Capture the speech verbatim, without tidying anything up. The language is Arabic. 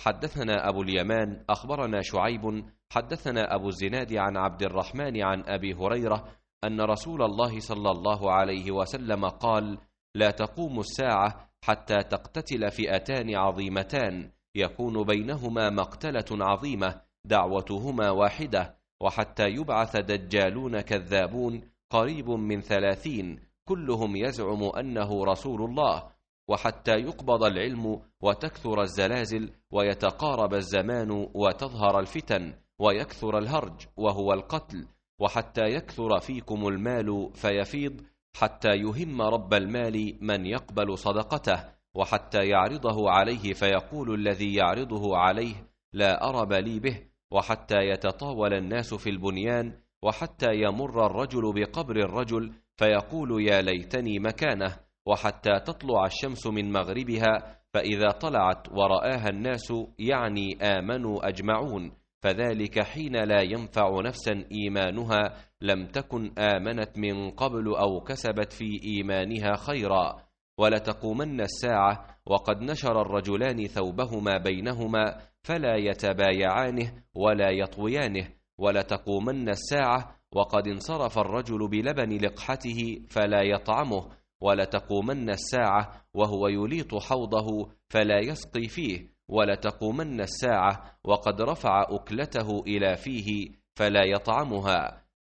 حدثنا أبو اليمان أخبرنا شعيب حدثنا أبو الزناد عن عبد الرحمن عن أبي هريرة أن رسول الله صلى الله عليه وسلم قال: لا تقوم الساعة حتى تقتتل فئتان عظيمتان يكون بينهما مقتلة عظيمة دعوتهما واحدة، وحتى يبعث دجالون كذابون قريب من ثلاثين كلهم يزعم أنه رسول الله، وحتى يقبض العلم وتكثر الزلازل ويتقارب الزمان وتظهر الفتن ويكثر الهرج وهو القتل، وحتى يكثر فيكم المال فيفيض حتى يهم رب المال من يقبل صدقته، وحتى يعرضه عليه فيقول الذي يعرضه عليه لا أرب لي به، وحتى يتطاول الناس في البنيان، وحتى يمر الرجل بقبر الرجل فيقول يا ليتني مكانه، وحتى تطلع الشمس من مغربها فإذا طلعت ورآها الناس يعني آمنوا أجمعون، فذلك حين لا ينفع نفسا إيمانها لم تكن آمنت من قبل أو كسبت في إيمانها خيرا. ولتقومن الساعة وقد نشر الرجلان ثوبهما بينهما فلا يتبايعانه ولا يطويانه، ولتقومن الساعة وقد انصرف الرجل بلبن لقحته فلا يطعمه، ولتقومن الساعة وهو يليط حوضه فلا يسقي فيه، ولتقومن الساعة وقد رفع أكلته إلى فيه فلا يطعمها،